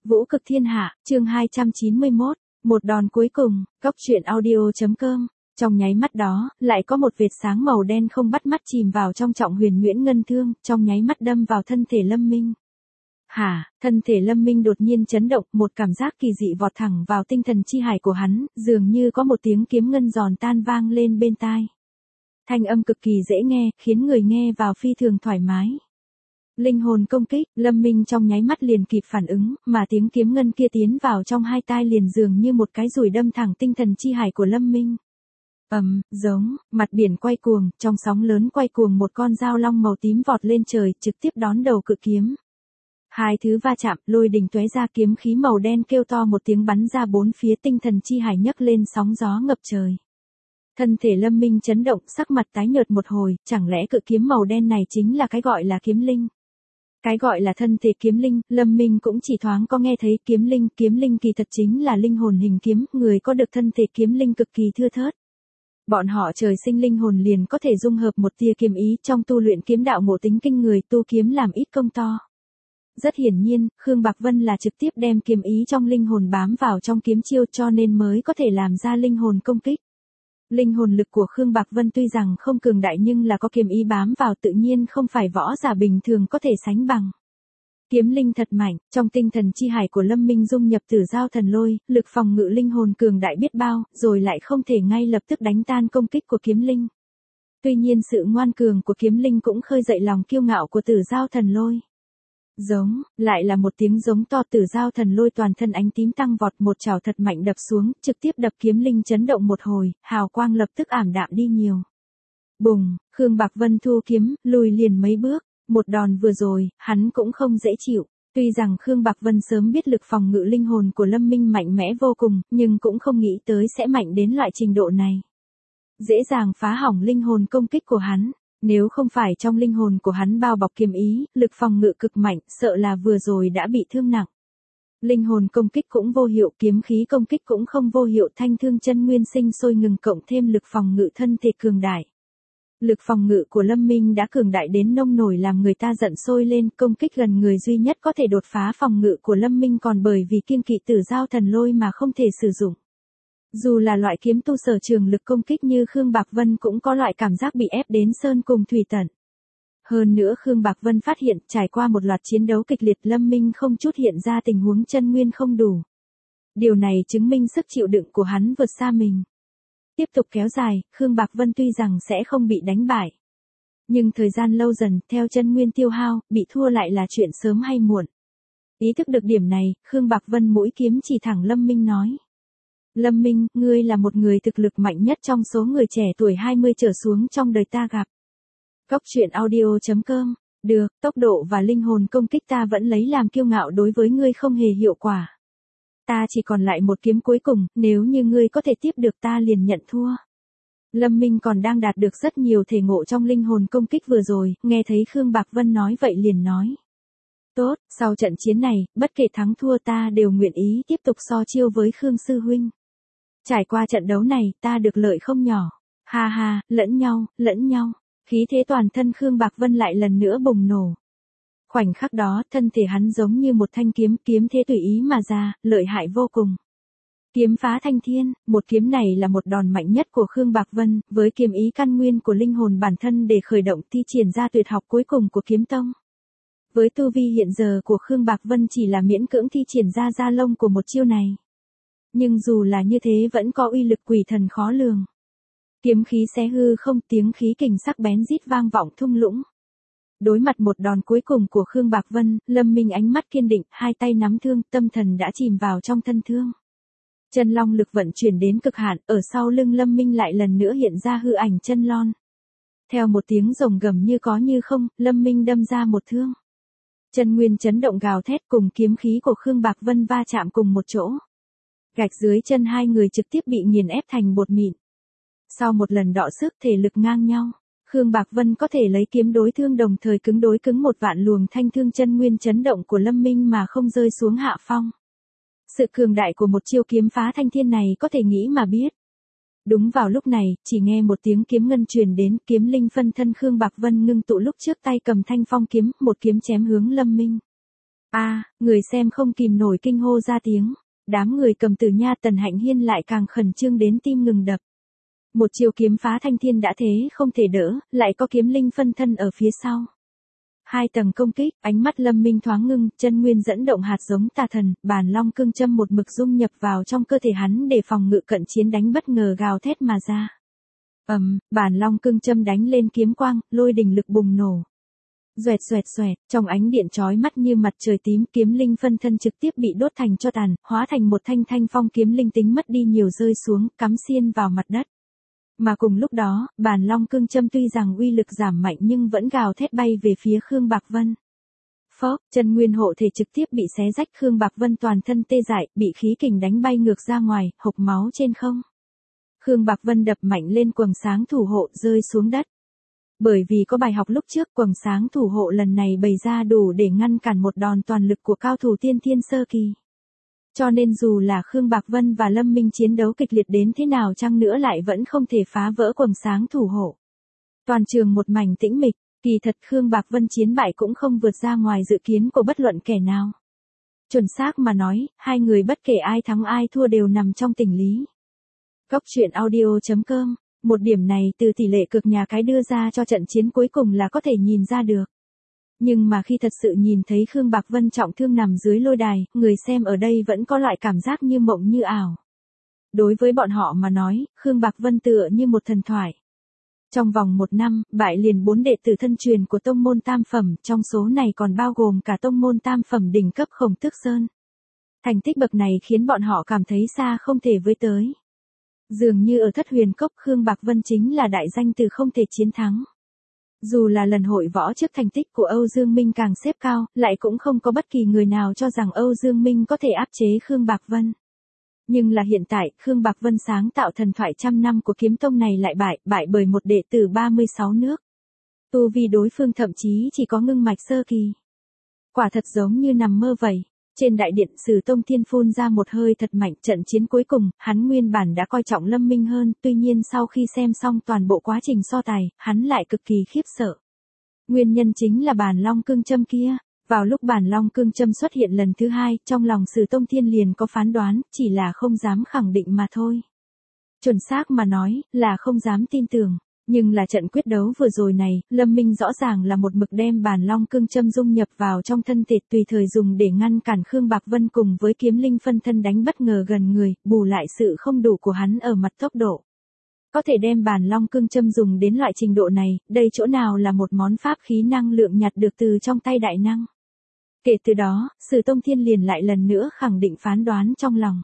Vũ cực thiên hạ, chương 291, một đòn cuối cùng, Cóc truyện audio.com. Trong nháy mắt đó, lại có một vệt sáng màu đen không bắt mắt chìm vào trong trọng huyền Nguyễn Ngân Thương, trong nháy mắt đâm vào thân thể Lâm Minh. Thân thể Lâm Minh đột nhiên chấn động, một cảm giác kỳ dị vọt thẳng vào tinh thần chi hải của hắn, dường như có một tiếng kiếm ngân giòn tan vang lên bên tai. Thanh âm cực kỳ dễ nghe, khiến người nghe vào phi thường thoải mái. Linh hồn công kích, Lâm Minh trong nháy mắt liền kịp phản ứng, mà tiếng kiếm ngân kia tiến vào trong hai tai liền dường như một cái dùi đâm thẳng tinh thần chi hải của Lâm Minh. Giống, mặt biển quay cuồng, trong sóng lớn quay cuồng một con dao long màu tím vọt lên trời, trực tiếp đón đầu cự kiếm. Hai thứ va chạm, lôi đình tóe ra, kiếm khí màu đen kêu to một tiếng bắn ra bốn phía, tinh thần chi hải nhấc lên sóng gió ngập trời. Thân thể Lâm Minh chấn động, sắc mặt tái nhợt một hồi, chẳng lẽ cự kiếm màu đen này chính là cái gọi là kiếm linh? Cái gọi là thân thể kiếm linh, Lâm Minh cũng chỉ thoáng có nghe thấy kiếm linh kỳ thật chính là linh hồn hình kiếm, người có được thân thể kiếm linh cực kỳ thưa thớt. Bọn họ trời sinh linh hồn liền có thể dung hợp một tia kiếm ý, trong tu luyện kiếm đạo ngộ tính kinh người, tu kiếm làm ít công to. Rất hiển nhiên, Khương Bạc Vân là trực tiếp đem kiếm ý trong linh hồn bám vào trong kiếm chiêu, cho nên mới có thể làm ra linh hồn công kích. Linh hồn lực của Khương Bạc Vân tuy rằng không cường đại nhưng là có kiếm ý bám vào, tự nhiên không phải võ giả bình thường có thể sánh bằng. Kiếm linh thật mạnh, trong tinh thần chi hải của Lâm Minh dung nhập Tử Giao Thần Lôi, lực phòng ngự linh hồn cường đại biết bao, rồi lại không thể ngay lập tức đánh tan công kích của kiếm linh. Tuy nhiên sự ngoan cường của kiếm linh cũng khơi dậy lòng kiêu ngạo của Tử Giao Thần Lôi. Giống, lại là một tiếng giống to, Tử Giao Thần Lôi toàn thân ánh tím tăng vọt, một chảo thật mạnh đập xuống, trực tiếp đập kiếm linh chấn động một hồi, hào quang lập tức ảm đạm đi nhiều. Bùng, Khương Bạc Vân thu kiếm, lùi liền mấy bước, một đòn vừa rồi, hắn cũng không dễ chịu. Tuy rằng Khương Bạc Vân sớm biết lực phòng ngự linh hồn của Lâm Minh mạnh mẽ vô cùng, nhưng cũng không nghĩ tới sẽ mạnh đến loại trình độ này. Dễ dàng phá hỏng linh hồn công kích của hắn. Nếu không phải trong linh hồn của hắn bao bọc kiếm ý, lực phòng ngự cực mạnh, sợ là vừa rồi đã bị thương nặng. Linh hồn công kích cũng vô hiệu, kiếm khí công kích cũng không vô hiệu, thanh thương chân nguyên sinh sôi ngừng cộng thêm lực phòng ngự thân thể cường đại. Lực phòng ngự của Lâm Minh đã cường đại đến nông nổi làm người ta giận sôi lên, công kích gần người duy nhất có thể đột phá phòng ngự của Lâm Minh còn bởi vì kiêng kỵ Tử Giao Thần Lôi mà không thể sử dụng. Dù là loại kiếm tu sở trường lực công kích như Khương Bạc Vân cũng có loại cảm giác bị ép đến sơn cùng thủy tận. Hơn nữa Khương Bạc Vân phát hiện trải qua một loạt chiến đấu kịch liệt, Lâm Minh không chút hiện ra tình huống chân nguyên không đủ. Điều này chứng minh sức chịu đựng của hắn vượt xa mình. Tiếp tục kéo dài, Khương Bạc Vân tuy rằng sẽ không bị đánh bại. Nhưng thời gian lâu dần, theo chân nguyên tiêu hao, bị thua lại là chuyện sớm hay muộn. Ý thức được điểm này, Khương Bạc Vân mũi kiếm chỉ thẳng Lâm Minh nói. Lâm Minh, ngươi là một người thực lực mạnh nhất trong số người trẻ tuổi 20 trở xuống trong đời ta gặp. Cóc truyện audio.com. Được, tốc độ và linh hồn công kích ta vẫn lấy làm kiêu ngạo, đối với ngươi không hề hiệu quả. Ta chỉ còn lại một kiếm cuối cùng, nếu như ngươi có thể tiếp được ta liền nhận thua. Lâm Minh còn đang đạt được rất nhiều thể ngộ trong linh hồn công kích vừa rồi, nghe thấy Khương Bạc Vân nói vậy liền nói. Tốt, sau trận chiến này, bất kể thắng thua ta đều nguyện ý tiếp tục so chiêu với Khương Sư Huynh. Trải qua trận đấu này, ta được lợi không nhỏ. Ha ha, lẫn nhau. Khí thế toàn thân Khương Bạc Vân lại lần nữa bùng nổ. Khoảnh khắc đó, thân thể hắn giống như một thanh kiếm, kiếm thế tùy ý mà ra, lợi hại vô cùng. Kiếm phá thanh thiên, một kiếm này là một đòn mạnh nhất của Khương Bạc Vân, với kiếm ý căn nguyên của linh hồn bản thân để khởi động thi triển ra tuyệt học cuối cùng của kiếm tông. Với tu vi hiện giờ của Khương Bạc Vân chỉ là miễn cưỡng thi triển ra da lông của một chiêu này. Nhưng dù là như thế vẫn có uy lực quỷ thần khó lường. Kiếm khí xé hư không, tiếng khí kình sắc bén rít vang vọng thung lũng. Đối mặt một đòn cuối cùng của Khương Bạc Vân, Lâm Minh ánh mắt kiên định, hai tay nắm thương, tâm thần đã chìm vào trong thân thương. Chân long lực vận chuyển đến cực hạn, ở sau lưng Lâm Minh lại lần nữa hiện ra hư ảnh chân lon. Theo một tiếng rồng gầm như có như không, Lâm Minh đâm ra một thương. Chân nguyên chấn động gào thét cùng kiếm khí của Khương Bạc Vân va chạm cùng một chỗ. Gạch dưới chân hai người trực tiếp bị nghiền ép thành bột mịn. Sau một lần đọ sức thể lực ngang nhau, Khương Bạc Vân có thể lấy kiếm đối thương đồng thời cứng đối cứng một vạn luồng thanh thương chân nguyên chấn động của Lâm Minh mà không rơi xuống hạ phong. Sự cường đại của một chiêu kiếm phá thanh thiên này có thể nghĩ mà biết. Đúng vào lúc này, chỉ nghe một tiếng kiếm ngân truyền đến, kiếm linh phân thân Khương Bạc Vân ngưng tụ lúc trước tay cầm thanh phong kiếm, một kiếm chém hướng Lâm Minh. Người xem không kìm nổi kinh hô ra tiếng. Đám người cầm từ nha Tần Hạnh Hiên lại càng khẩn trương đến tim ngừng đập. Một chiêu kiếm phá thanh thiên đã thế không thể đỡ, lại có kiếm linh phân thân ở phía sau. 2 tầng công kích, ánh mắt Lâm Minh thoáng ngưng, chân nguyên dẫn động hạt giống tà thần, bản long cương châm một mực dung nhập vào trong cơ thể hắn để phòng ngự cận chiến đánh bất ngờ gào thét mà ra. Bản long cương châm đánh lên kiếm quang, lôi đình lực bùng nổ. Xoẹt xoẹt xoẹt, trong ánh điện chói mắt như mặt trời tím, kiếm linh phân thân trực tiếp bị đốt thành tro tàn, hóa thành một thanh thanh phong kiếm linh tính mất đi nhiều rơi xuống, cắm xiên vào mặt đất. Mà cùng lúc đó, bản long cương châm tuy rằng uy lực giảm mạnh nhưng vẫn gào thét bay về phía Khương Bạc Vân. Phốc, chân nguyên hộ thể trực tiếp bị xé rách, Khương Bạc Vân toàn thân tê dại, bị khí kình đánh bay ngược ra ngoài, hộc máu trên không. Khương Bạc Vân đập mạnh lên quầng sáng thủ hộ, rơi xuống đất. Bởi vì có bài học lúc trước, quầng sáng thủ hộ lần này bày ra đủ để ngăn cản một đòn toàn lực của cao thủ tiên thiên sơ kỳ. Cho nên dù là Khương Bạc Vân và Lâm Minh chiến đấu kịch liệt đến thế nào chăng nữa lại vẫn không thể phá vỡ quầng sáng thủ hộ. Toàn trường một mảnh tĩnh mịch, kỳ thật Khương Bạc Vân chiến bại cũng không vượt ra ngoài dự kiến của bất luận kẻ nào. Chuẩn xác mà nói, hai người bất kể ai thắng ai thua đều nằm trong tình lý. Góc truyện audio.com, một điểm này từ tỷ lệ cược nhà cái đưa ra cho trận chiến cuối cùng là có thể nhìn ra được. Nhưng mà khi thật sự nhìn thấy Khương Bạc Vân trọng thương nằm dưới lôi đài, người xem ở đây vẫn có loại cảm giác như mộng như ảo. Đối với bọn họ mà nói, Khương Bạc Vân tựa như một thần thoại. Trong vòng 1 năm, bại liền 4 đệ tử thân truyền của tông môn tam phẩm, trong số này còn bao gồm cả tông môn tam phẩm đỉnh cấp Khổng Tước Sơn. Thành tích bậc này khiến bọn họ cảm thấy xa không thể với tới. Dường như ở Thất Huyền Cốc, Khương Bạc Vân chính là đại danh từ không thể chiến thắng. Dù là lần hội võ trước thành tích của Âu Dương Minh càng xếp cao, lại cũng không có bất kỳ người nào cho rằng Âu Dương Minh có thể áp chế Khương Bạc Vân. Nhưng là hiện tại, Khương Bạc Vân sáng tạo thần thoại trăm năm của kiếm tông này lại bại bởi một đệ tử 36 nước. Tu vi đối phương thậm chí chỉ có ngưng mạch sơ kỳ. Quả thật giống như nằm mơ vậy. Trên đại điện, Sử Tông Thiên phun ra một hơi thật mạnh. Trận chiến cuối cùng, hắn nguyên bản đã coi trọng Lâm Minh hơn, tuy nhiên sau khi xem xong toàn bộ quá trình so tài, hắn lại cực kỳ khiếp sợ. Nguyên nhân chính là bản long cương châm kia. Vào lúc bản long cương châm xuất hiện lần thứ 2, trong lòng Sử Tông Thiên liền có phán đoán, chỉ là không dám khẳng định mà thôi. Chuẩn xác mà nói, là không dám tin tưởng. Nhưng là trận quyết đấu vừa rồi này, Lâm Minh rõ ràng là một mực đem bản long cương châm dung nhập vào trong thân thể, tùy thời dùng để ngăn cản Khương Bạc Vân cùng với kiếm linh phân thân đánh bất ngờ gần người, bù lại sự không đủ của hắn ở mặt tốc độ. Có thể đem bản long cương châm dùng đến loại trình độ này, đây chỗ nào là một món pháp khí năng lượng nhặt được từ trong tay đại năng. Kể từ đó, Sử Tông Thiên liền lại lần nữa khẳng định phán đoán trong lòng.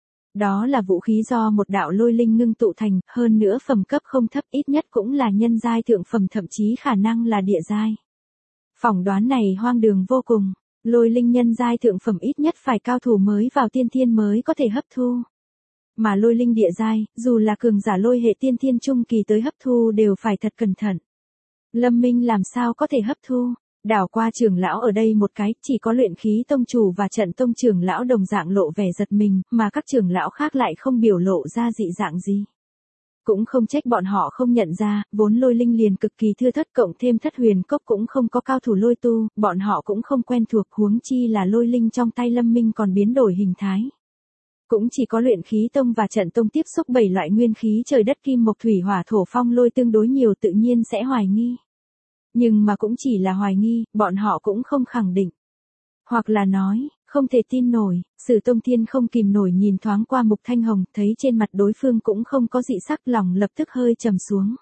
Đó là vũ khí do một đạo lôi linh ngưng tụ thành, hơn nữa phẩm cấp không thấp, ít nhất cũng là nhân giai thượng phẩm, thậm chí khả năng là địa giai. Phỏng đoán này hoang đường vô cùng, lôi linh nhân giai thượng phẩm ít nhất phải cao thủ mới vào tiên thiên mới có thể hấp thu. Mà lôi linh địa giai, dù là cường giả lôi hệ tiên thiên trung kỳ tới hấp thu đều phải thật cẩn thận. Lâm Minh làm sao có thể hấp thu? Đảo qua trưởng lão ở đây một cái, chỉ có luyện khí tông chủ và trận tông trưởng lão đồng dạng lộ vẻ giật mình, mà các trưởng lão khác lại không biểu lộ ra dị dạng gì. Cũng không trách bọn họ không nhận ra, vốn lôi linh liền cực kỳ thưa thớt, cộng thêm Thất Huyền Cốc cũng không có cao thủ lôi tu, bọn họ cũng không quen thuộc, huống chi là lôi linh trong tay Lâm Minh còn biến đổi hình thái. Cũng chỉ có luyện khí tông và trận tông tiếp xúc 7 loại nguyên khí trời đất kim mộc thủy hỏa thổ phong lôi tương đối nhiều, tự nhiên sẽ hoài nghi. Nhưng mà cũng chỉ là hoài nghi, bọn họ cũng không khẳng định. Hoặc là nói, không thể tin nổi. Sử Tông Thiên không kìm nổi nhìn thoáng qua Mục Thanh Hồng, thấy trên mặt đối phương cũng không có dị sắc, lòng lập tức hơi trầm xuống.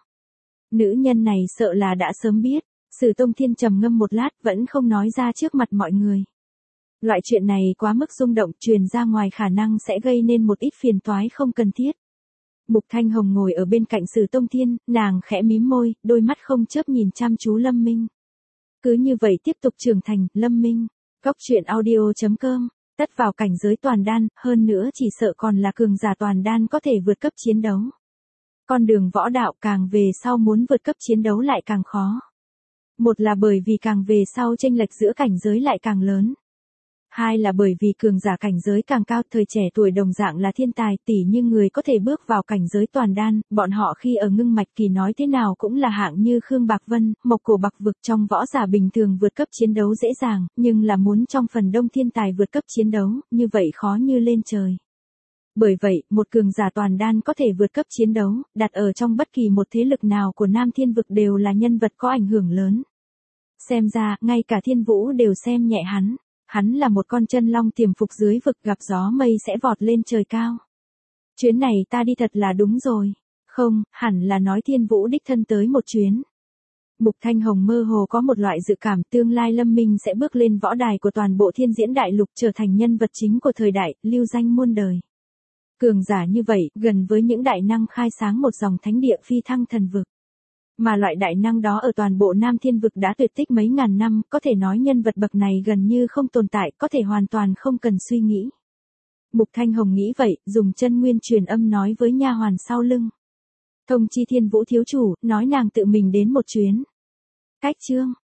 Nữ nhân này sợ là đã sớm biết. Sử Tông Thiên trầm ngâm một lát vẫn không nói ra trước mặt mọi người. Loại chuyện này quá mức rung động, truyền ra ngoài khả năng sẽ gây nên một ít phiền toái không cần thiết. Mục Thanh Hồng ngồi ở bên cạnh Sử Tông Thiên, nàng khẽ mím môi, đôi mắt không chớp nhìn chăm chú Lâm Minh. Cứ như vậy tiếp tục trưởng thành, Lâm Minh. Góc truyện audio.com, tất vào cảnh giới toàn đan, hơn nữa chỉ sợ còn là cường giả toàn đan có thể vượt cấp chiến đấu. Con đường võ đạo càng về sau muốn vượt cấp chiến đấu lại càng khó. Một là bởi vì càng về sau chênh lệch giữa cảnh giới lại càng lớn. Hai là bởi vì cường giả cảnh giới càng cao, thời trẻ tuổi đồng dạng là thiên tài, tỷ như người có thể bước vào cảnh giới toàn đan, bọn họ khi ở ngưng mạch kỳ nói thế nào cũng là hạng như Khương Bạc Vân, Mộc Cổ Bạc Vực. Trong võ giả bình thường vượt cấp chiến đấu dễ dàng, nhưng là muốn trong phần đông thiên tài vượt cấp chiến đấu, như vậy khó như lên trời. Bởi vậy, một cường giả toàn đan có thể vượt cấp chiến đấu, đặt ở trong bất kỳ một thế lực nào của Nam Thiên Vực đều là nhân vật có ảnh hưởng lớn. Xem ra, ngay cả Thiên Vũ đều xem nhẹ hắn. Hắn là một con chân long tiềm phục dưới vực, gặp gió mây sẽ vọt lên trời cao. Chuyến này ta đi thật là đúng rồi. Không, hẳn là nói Thiên Vũ đích thân tới một chuyến. Mục Thanh Hồng mơ hồ có một loại dự cảm tương lai Lâm Minh sẽ bước lên võ đài của toàn bộ thiên diễn đại lục, trở thành nhân vật chính của thời đại, lưu danh muôn đời. Cường giả như vậy, gần với những đại năng khai sáng một dòng thánh địa phi thăng thần vực. Mà loại đại năng đó ở toàn bộ Nam Thiên Vực đã tuyệt tích mấy ngàn năm, có thể nói nhân vật bậc này gần như không tồn tại, có thể hoàn toàn không cần suy nghĩ. Mục Thanh Hồng nghĩ vậy, dùng chân nguyên truyền âm nói với nha hoàn sau lưng. Thông chi Thiên Vũ thiếu chủ, nói nàng tự mình đến một chuyến. Cách chương